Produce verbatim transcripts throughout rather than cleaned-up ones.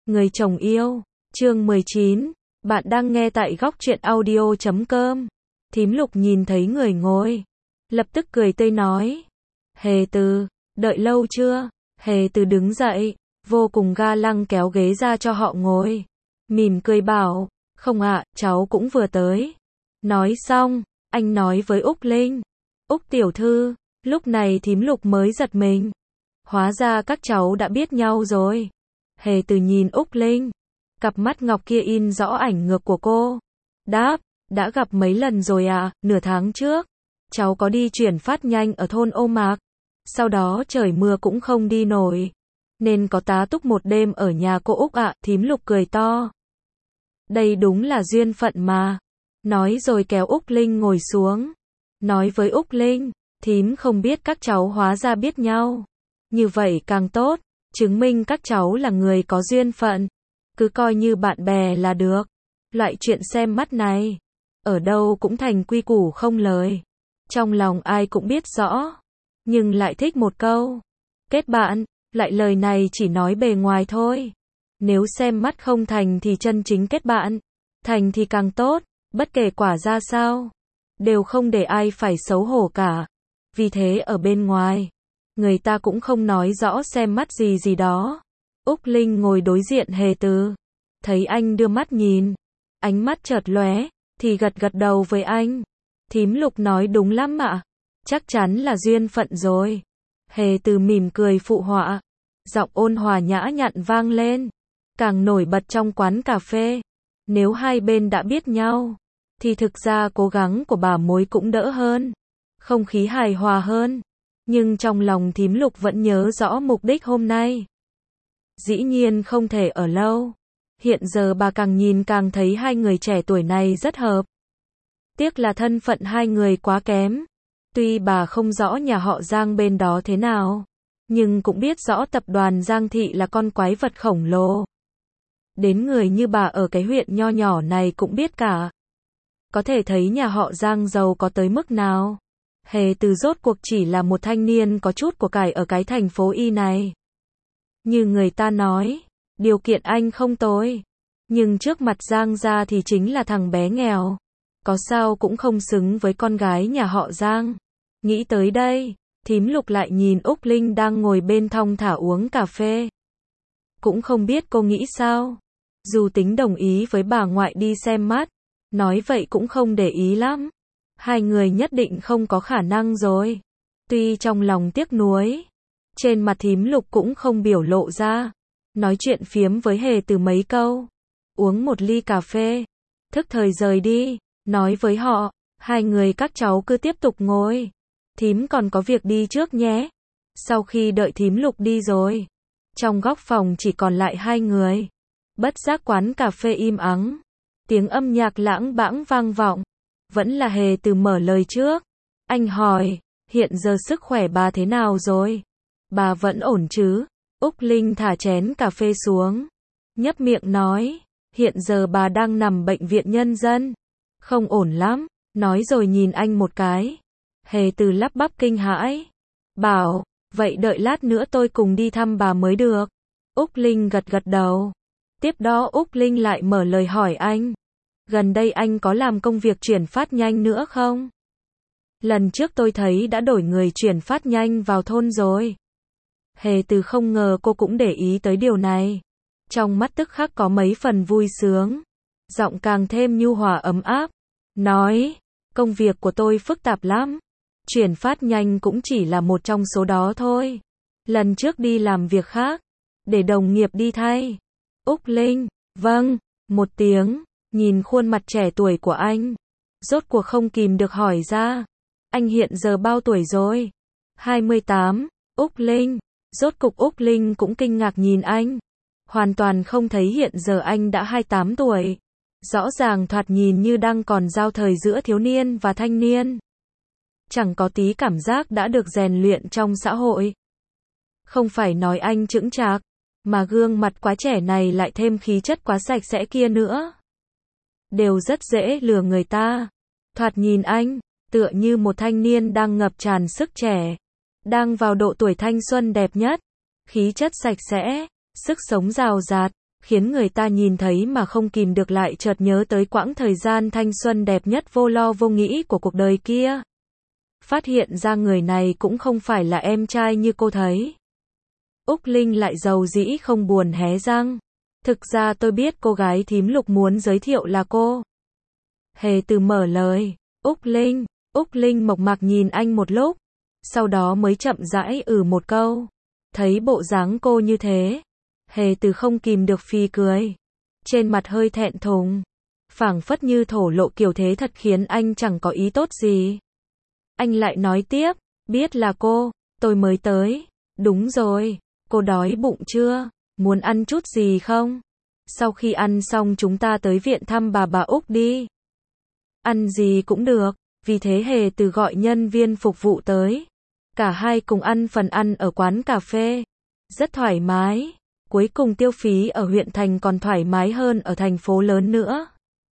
Người chồng yêu, chương mười chín, bạn đang nghe tại góc truyện audio chấm com. Thím Lục nhìn thấy người ngồi, lập tức cười tươi nói. Hề Từ, đợi lâu chưa? Hề Từ đứng dậy, vô cùng ga lăng kéo ghế ra cho họ ngồi. Mỉm cười bảo, không ạ, cháu cũng vừa tới. Nói xong, anh nói với Úc Linh. Úc tiểu thư, lúc này thím Lục mới giật mình. Hóa ra các cháu đã biết nhau rồi. Hề Từ nhìn Úc Linh, cặp mắt ngọc kia in rõ ảnh ngược của cô. Đáp, đã gặp mấy lần rồi à, nửa tháng trước. Cháu có đi chuyển phát nhanh ở thôn Ô Mạc. Sau đó trời mưa cũng không đi nổi. Nên có tá túc một đêm ở nhà cô Úc ạ, thím Lục cười to. Đây đúng là duyên phận mà. Nói rồi kéo Úc Linh ngồi xuống. Nói với Úc Linh, thím không biết các cháu hóa ra biết nhau. Như vậy càng tốt, chứng minh các cháu là người có duyên phận. Cứ coi như bạn bè là được. Loại chuyện xem mắt này, ở đâu cũng thành quy củ không lời. Trong lòng ai cũng biết rõ, nhưng lại thích một câu. Kết bạn, lại lời này chỉ nói bề ngoài thôi. Nếu xem mắt không thành thì chân chính kết bạn. Thành thì càng tốt, bất kể quả ra sao. Đều không để ai phải xấu hổ cả. Vì thế ở bên ngoài, người ta cũng không nói rõ xem mắt gì gì đó. Úc Linh ngồi đối diện Hề Từ. Thấy anh đưa mắt nhìn, ánh mắt chợt lóe, thì gật gật đầu với anh. Thím Lục nói đúng lắm ạ. Chắc chắn là duyên phận rồi. Hề Từ mỉm cười phụ họa. Giọng ôn hòa nhã nhặn vang lên. Càng nổi bật trong quán cà phê. Nếu hai bên đã biết nhau, thì thực ra cố gắng của bà mối cũng đỡ hơn. Không khí hài hòa hơn. Nhưng trong lòng thím Lục vẫn nhớ rõ mục đích hôm nay. Dĩ nhiên không thể ở lâu. Hiện giờ bà càng nhìn càng thấy hai người trẻ tuổi này rất hợp. Tiếc là thân phận hai người quá kém. Tuy bà không rõ nhà họ Giang bên đó thế nào, nhưng cũng biết rõ tập đoàn Giang Thị là con quái vật khổng lồ. Đến người như bà ở cái huyện nho nhỏ này cũng biết cả. Có thể thấy nhà họ Giang giàu có tới mức nào. Hề Từ rốt cuộc chỉ là một thanh niên có chút của cải ở cái thành phố Y này. Như người ta nói, điều kiện anh không tồi. Nhưng trước mặt Giang gia thì chính là thằng bé nghèo. Có sao cũng không xứng với con gái nhà họ Giang. Nghĩ tới đây, thím Lục lại nhìn Úc Linh đang ngồi bên thong thả uống cà phê. Cũng không biết cô nghĩ sao. Dù tính đồng ý với bà ngoại đi xem mắt, nói vậy cũng không để ý lắm. Hai người nhất định không có khả năng rồi. Tuy trong lòng tiếc nuối, trên mặt thím Lục cũng không biểu lộ ra. Nói chuyện phiếm với Hề Từ mấy câu. Uống một ly cà phê. Thức thời rời đi. Nói với họ, hai người các cháu cứ tiếp tục ngồi. Thím còn có việc đi trước nhé. Sau khi đợi thím Lục đi rồi, trong góc phòng chỉ còn lại hai người. Bất giác quán cà phê im ắng. Tiếng âm nhạc lãng bãng vang vọng. Vẫn là Hề Từ mở lời trước. Anh hỏi, hiện giờ sức khỏe bà thế nào rồi? Bà vẫn ổn chứ? Úc Linh thả chén cà phê xuống. Nhấp miệng nói, hiện giờ bà đang nằm bệnh viện nhân dân. Không ổn lắm. Nói rồi nhìn anh một cái. Hề Từ lắp bắp kinh hãi. Bảo, vậy đợi lát nữa tôi cùng đi thăm bà mới được. Úc Linh gật gật đầu. Tiếp đó Úc Linh lại mở lời hỏi anh. Gần đây anh có làm công việc chuyển phát nhanh nữa không? Lần trước tôi thấy đã đổi người chuyển phát nhanh vào thôn rồi. Hề Từ không ngờ cô cũng để ý tới điều này. Trong mắt tức khắc có mấy phần vui sướng. Giọng càng thêm nhu hòa ấm áp. Nói, công việc của tôi phức tạp lắm. Chuyển phát nhanh cũng chỉ là một trong số đó thôi. Lần trước đi làm việc khác, để đồng nghiệp đi thay. Úc Linh, vâng, một tiếng, nhìn khuôn mặt trẻ tuổi của anh. Rốt cuộc không kìm được hỏi ra. Anh hiện giờ bao tuổi rồi? hai mươi tám, Úc Linh. Rốt cục Úc Linh cũng kinh ngạc nhìn anh. Hoàn toàn không thấy hiện giờ anh đã hai mươi tám tuổi. Rõ ràng thoạt nhìn như đang còn giao thời giữa thiếu niên và thanh niên. Chẳng có tí cảm giác đã được rèn luyện trong xã hội. Không phải nói anh chững chạc, mà gương mặt quá trẻ này lại thêm khí chất quá sạch sẽ kia nữa. Đều rất dễ lừa người ta. Thoạt nhìn anh, tựa như một thanh niên đang ngập tràn sức trẻ. Đang vào độ tuổi thanh xuân đẹp nhất. Khí chất sạch sẽ, sức sống rào rạt. khiến người ta nhìn thấy mà không kìm được lại chợt nhớ tới quãng thời gian thanh xuân đẹp nhất vô lo vô nghĩ của cuộc đời kia. Phát hiện ra người này cũng không phải là em trai như cô thấy. Úc Linh lại dầu dĩ không buồn hé răng. Thực ra tôi biết cô gái thím Lục muốn giới thiệu là cô. Hề Từ mở lời. Úc Linh. Úc Linh mộc mạc nhìn anh một lúc. Sau đó mới chậm rãi ừ một câu. Thấy bộ dáng cô như thế. Hề Từ không kìm được phì cười. Trên mặt hơi thẹn thùng. Phảng phất như thổ lộ kiểu thế thật khiến anh chẳng có ý tốt gì. Anh lại nói tiếp. Biết là cô. Tôi mới tới. Đúng rồi. Cô đói bụng chưa? Muốn ăn chút gì không? Sau khi ăn xong chúng ta tới viện thăm bà bà Úc đi. Ăn gì cũng được. Vì thế Hề Từ gọi nhân viên phục vụ tới. Cả hai cùng ăn phần ăn ở quán cà phê. Rất thoải mái. Cuối cùng tiêu phí ở huyện thành còn thoải mái hơn ở thành phố lớn nữa.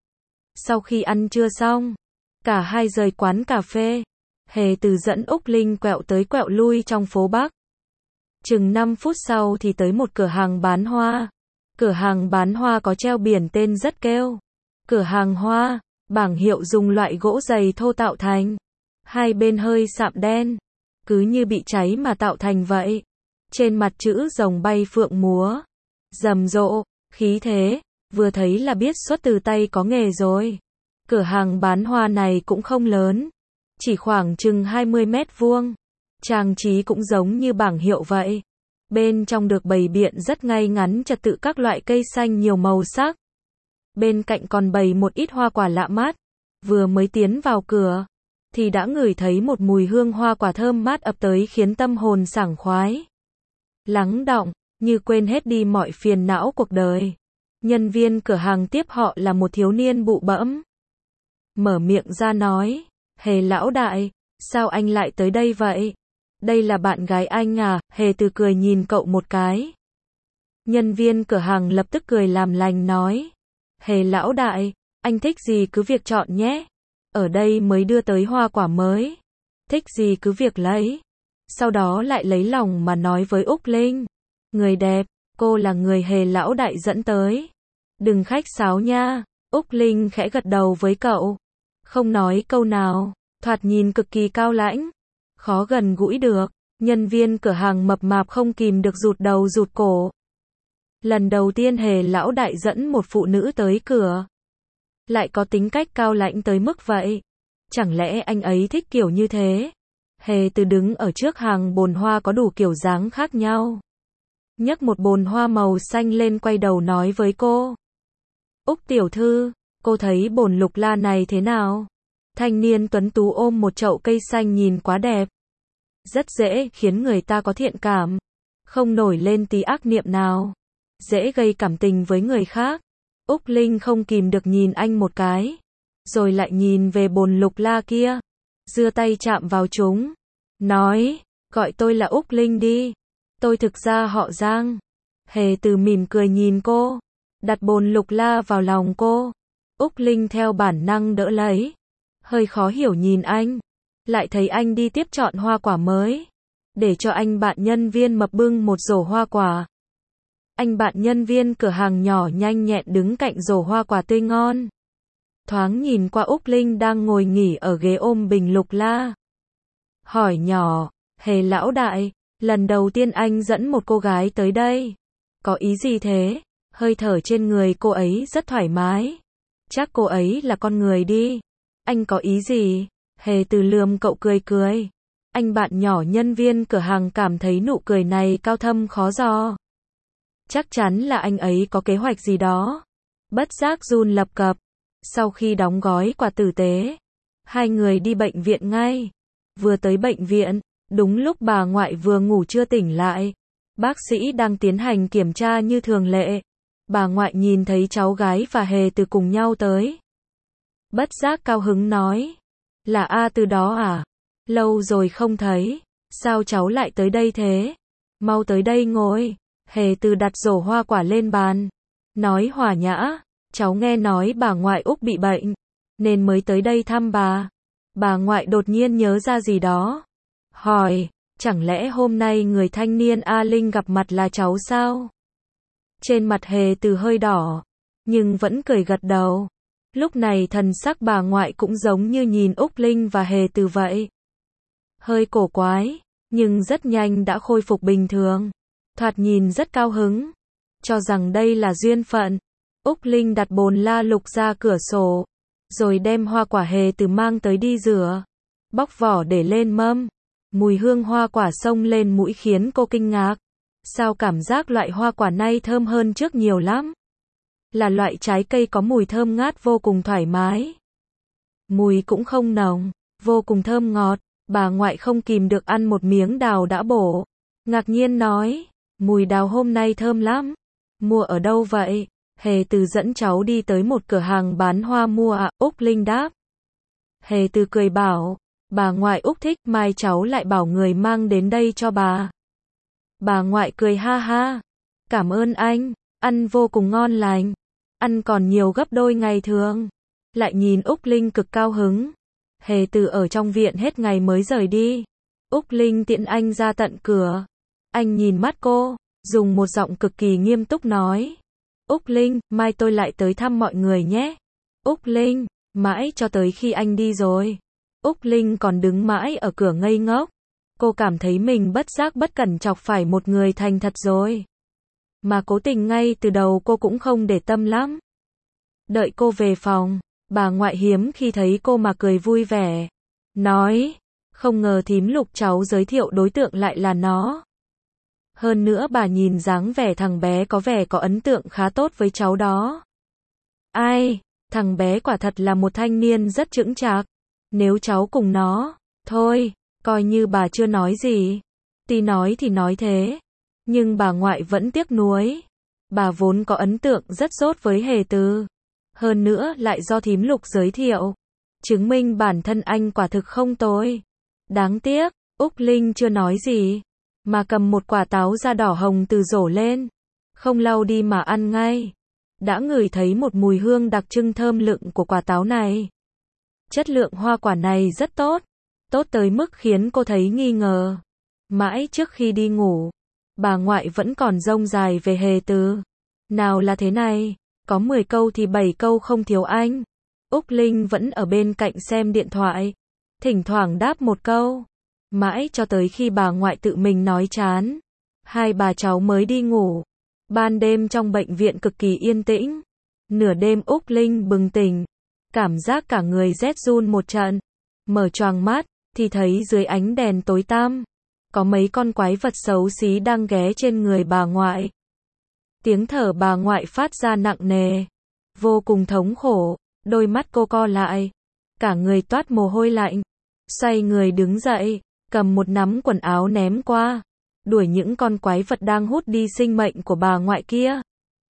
Sau khi ăn trưa xong, cả hai rời quán cà phê. Hề Từ dẫn Úc Linh quẹo tới quẹo lui trong phố Bắc. Chừng năm phút sau thì tới một cửa hàng bán hoa. Cửa hàng bán hoa có treo biển tên rất kêu. Cửa hàng hoa, bảng hiệu dùng loại gỗ dày thô tạo thành. Hai bên hơi sạm đen. Cứ như bị cháy mà tạo thành vậy. Trên mặt chữ rồng bay phượng múa. Rầm rộ, khí thế, vừa thấy là biết xuất từ tay có nghề rồi. Cửa hàng bán hoa này cũng không lớn. Chỉ khoảng chừng hai mươi mét vuông. Trang trí cũng giống như bảng hiệu vậy. Bên trong được bày biện rất ngay ngắn trật tự các loại cây xanh nhiều màu sắc. Bên cạnh còn bày một ít hoa quả lạ mắt. Vừa mới tiến vào cửa, thì đã ngửi thấy một mùi hương hoa quả thơm mát ập tới khiến tâm hồn sảng khoái. Lắng đọng, như quên hết đi mọi phiền não cuộc đời. Nhân viên cửa hàng tiếp họ là một thiếu niên bụ bẫm. Mở miệng ra nói, Hề lão đại, sao anh lại tới đây vậy? Đây là bạn gái anh à? Hề Từ cười nhìn cậu một cái. Nhân viên cửa hàng lập tức cười làm lành nói, Hề lão đại, anh thích gì cứ việc chọn nhé. Ở đây mới đưa tới hoa quả mới. Thích gì cứ việc lấy. Sau đó lại lấy lòng mà nói với Úc Linh. Người đẹp, cô là người Hề lão đại dẫn tới. Đừng khách sáo nha. Úc Linh khẽ gật đầu với cậu. Không nói câu nào, thoạt nhìn cực kỳ cao lãnh. Khó gần gũi được. Nhân viên cửa hàng mập mạp không kìm được rụt đầu rụt cổ. Lần đầu tiên Hề lão đại dẫn một phụ nữ tới cửa. Lại có tính cách cao lãnh tới mức vậy. Chẳng lẽ anh ấy thích kiểu như thế? Hề Từ đứng ở trước hàng bồn hoa có đủ kiểu dáng khác nhau. Nhấc một bồn hoa màu xanh lên quay đầu nói với cô. Úc tiểu thư, cô thấy bồn lục la này thế nào? Thanh niên tuấn tú ôm một chậu cây xanh nhìn quá đẹp. Rất dễ khiến người ta có thiện cảm. Không nổi lên tí ác niệm nào. Dễ gây cảm tình với người khác. Úc Linh không kìm được nhìn anh một cái. Rồi lại nhìn về bồn lục la kia. Giơ tay chạm vào chúng. Nói, gọi tôi là Úc Linh đi. Tôi thực ra họ Giang. Hề Từ mỉm cười nhìn cô. Đặt bồn lục la vào lòng cô. Úc Linh theo bản năng đỡ lấy. Hơi khó hiểu nhìn anh. Lại thấy anh đi tiếp chọn hoa quả mới. Để cho anh bạn nhân viên mập bưng một rổ hoa quả. Anh bạn nhân viên cửa hàng nhỏ nhanh nhẹn đứng cạnh rổ hoa quả tươi ngon. Thoáng nhìn qua Úc Linh đang ngồi nghỉ ở ghế ôm bình lục la. Hỏi nhỏ, Hề lão đại, lần đầu tiên anh dẫn một cô gái tới đây. Có ý gì thế? Hơi thở trên người cô ấy rất thoải mái. Chắc cô ấy là con người đi. Anh có ý gì? Hề Từ lườm cậu cười cười. Anh bạn nhỏ nhân viên cửa hàng cảm thấy nụ cười này cao thâm khó dò. Chắc chắn là anh ấy có kế hoạch gì đó. Bất giác run lập cập. Sau khi đóng gói quà tử tế, hai người đi bệnh viện ngay. Vừa tới bệnh viện, đúng lúc bà ngoại vừa ngủ chưa tỉnh lại. Bác sĩ đang tiến hành kiểm tra như thường lệ. Bà ngoại nhìn thấy cháu gái và Hề Từ cùng nhau tới. Bất giác cao hứng nói. Là A Từ đó à? Lâu rồi không thấy. Sao cháu lại tới đây thế? Mau tới đây ngồi. Hề Từ đặt rổ hoa quả lên bàn. Nói hòa nhã. Cháu nghe nói bà ngoại Úc bị bệnh. Nên mới tới đây thăm bà. Bà ngoại đột nhiên nhớ ra gì đó. Hỏi. Chẳng lẽ hôm nay người thanh niên A Linh gặp mặt là cháu sao? Trên mặt Hề Từ hơi đỏ, nhưng vẫn cười gật đầu. Lúc này thần sắc bà ngoại cũng giống như nhìn Úc Linh và Hề Từ vậy. Hơi cổ quái, nhưng rất nhanh đã khôi phục bình thường. Thoạt nhìn rất cao hứng, cho rằng đây là duyên phận. Úc Linh đặt bồn la lục ra cửa sổ, rồi đem hoa quả Hề Từ mang tới đi rửa, bóc vỏ để lên mâm. Mùi hương hoa quả xông lên mũi khiến cô kinh ngạc. Sao cảm giác loại hoa quả này thơm hơn trước nhiều lắm? Là loại trái cây có mùi thơm ngát vô cùng thoải mái. Mùi cũng không nồng, vô cùng thơm ngọt. Bà ngoại không kìm được ăn một miếng đào đã bổ. Ngạc nhiên nói, mùi đào hôm nay thơm lắm. Mua ở đâu vậy? Hề Từ dẫn cháu đi tới một cửa hàng bán hoa mua ạ, Úc Linh đáp. Hề Từ cười bảo, bà ngoại Úc thích, mai cháu lại bảo người mang đến đây cho bà. Bà ngoại cười ha ha, cảm ơn anh, ăn vô cùng ngon lành, ăn còn nhiều gấp đôi ngày thường. Lại nhìn Úc Linh cực cao hứng. Hề Từ ở trong viện hết ngày mới rời đi. Úc Linh tiễn anh ra tận cửa. Anh nhìn mắt cô, dùng một giọng cực kỳ nghiêm túc nói. Úc Linh, mai tôi lại tới thăm mọi người nhé. Úc Linh, mãi cho tới khi anh đi rồi. Úc Linh còn đứng mãi ở cửa ngây ngốc. Cô cảm thấy mình bất giác bất cẩn chọc phải một người thành thật rồi. Mà cố tình ngay từ đầu cô cũng không để tâm lắm. Đợi cô về phòng, bà ngoại hiếm khi thấy cô mà cười vui vẻ. Nói, không ngờ thím Lục cháu giới thiệu đối tượng lại là nó. Hơn nữa bà nhìn dáng vẻ thằng bé có vẻ có ấn tượng khá tốt với cháu đó. Ai, thằng bé quả thật là một thanh niên rất chững chạc. Nếu cháu cùng nó, thôi, coi như bà chưa nói gì. Tuy nói thì nói thế, nhưng bà ngoại vẫn tiếc nuối. Bà vốn có ấn tượng rất tốt với Hề Từ. Hơn nữa lại do thím Lục giới thiệu, chứng minh bản thân anh quả thực không tồi. Đáng tiếc, Úc Linh chưa nói gì, mà cầm một quả táo da đỏ hồng từ rổ lên, không lau đi mà ăn ngay. Đã ngửi thấy một mùi hương đặc trưng thơm lựng của quả táo này. Chất lượng hoa quả này rất tốt, tốt tới mức khiến cô thấy nghi ngờ. Mãi trước khi đi ngủ, bà ngoại vẫn còn rông dài về Hề Từ. Nào là thế này, có mười câu thì bảy câu không thiếu anh. Úc Linh vẫn ở bên cạnh xem điện thoại, thỉnh thoảng đáp một câu. Mãi cho tới khi bà ngoại tự mình nói chán, hai bà cháu mới đi ngủ. Ban đêm trong bệnh viện cực kỳ yên tĩnh. Nửa đêm Úc Linh bừng tỉnh, cảm giác cả người rét run một trận. Mở choàng mắt, thì thấy dưới ánh đèn tối tăm, có mấy con quái vật xấu xí đang ghé trên người bà ngoại. Tiếng thở bà ngoại phát ra nặng nề, vô cùng thống khổ, đôi mắt cô co lại, cả người toát mồ hôi lạnh. Xoay người đứng dậy, cầm một nắm quần áo ném qua, đuổi những con quái vật đang hút đi sinh mệnh của bà ngoại kia.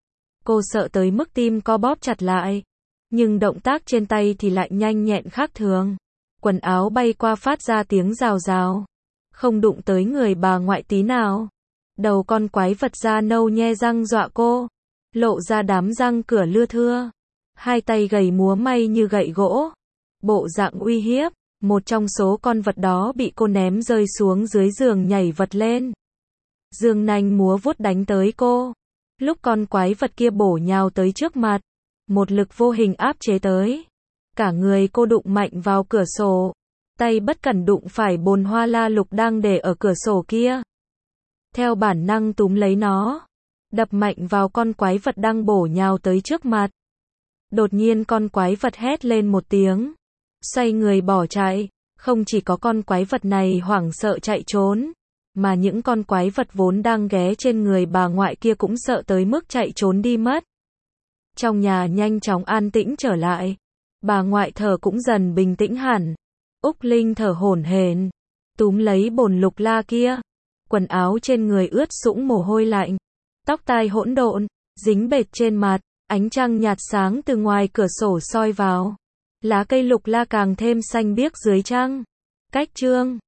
Cô sợ tới mức tim co bóp chặt lại, nhưng động tác trên tay thì lại nhanh nhẹn khác thường. Quần áo bay qua phát ra tiếng rào rào, không đụng tới người bà ngoại tí nào. Đầu con quái vật da nâu nhe răng dọa cô, lộ ra đám răng cửa lưa thưa, hai tay gầy múa may như gậy gỗ, bộ dạng uy hiếp. Một trong số con vật đó bị cô ném rơi xuống dưới giường nhảy vật lên, giương nanh múa vuốt đánh tới cô. Lúc con quái vật kia bổ nhào tới trước mặt, một lực vô hình áp chế tới, cả người cô đụng mạnh vào cửa sổ, tay bất cẩn đụng phải bồn hoa la lục đang để ở cửa sổ kia. Theo bản năng túm lấy nó, đập mạnh vào con quái vật đang bổ nhào tới trước mặt. Đột nhiên con quái vật hét lên một tiếng, xoay người bỏ chạy. Không chỉ có con quái vật này hoảng sợ chạy trốn, mà những con quái vật vốn đang ghé trên người bà ngoại kia cũng sợ tới mức chạy trốn đi mất. Trong nhà nhanh chóng an tĩnh trở lại, bà ngoại thở cũng dần bình tĩnh hẳn. Úc Linh thở hổn hển, túm lấy bồn lục la kia, quần áo trên người ướt sũng mồ hôi lạnh, tóc tai hỗn độn, dính bệt trên mặt, ánh trăng nhạt sáng từ ngoài cửa sổ soi vào. Lá cây lục la càng thêm xanh biếc dưới trăng. Cách chương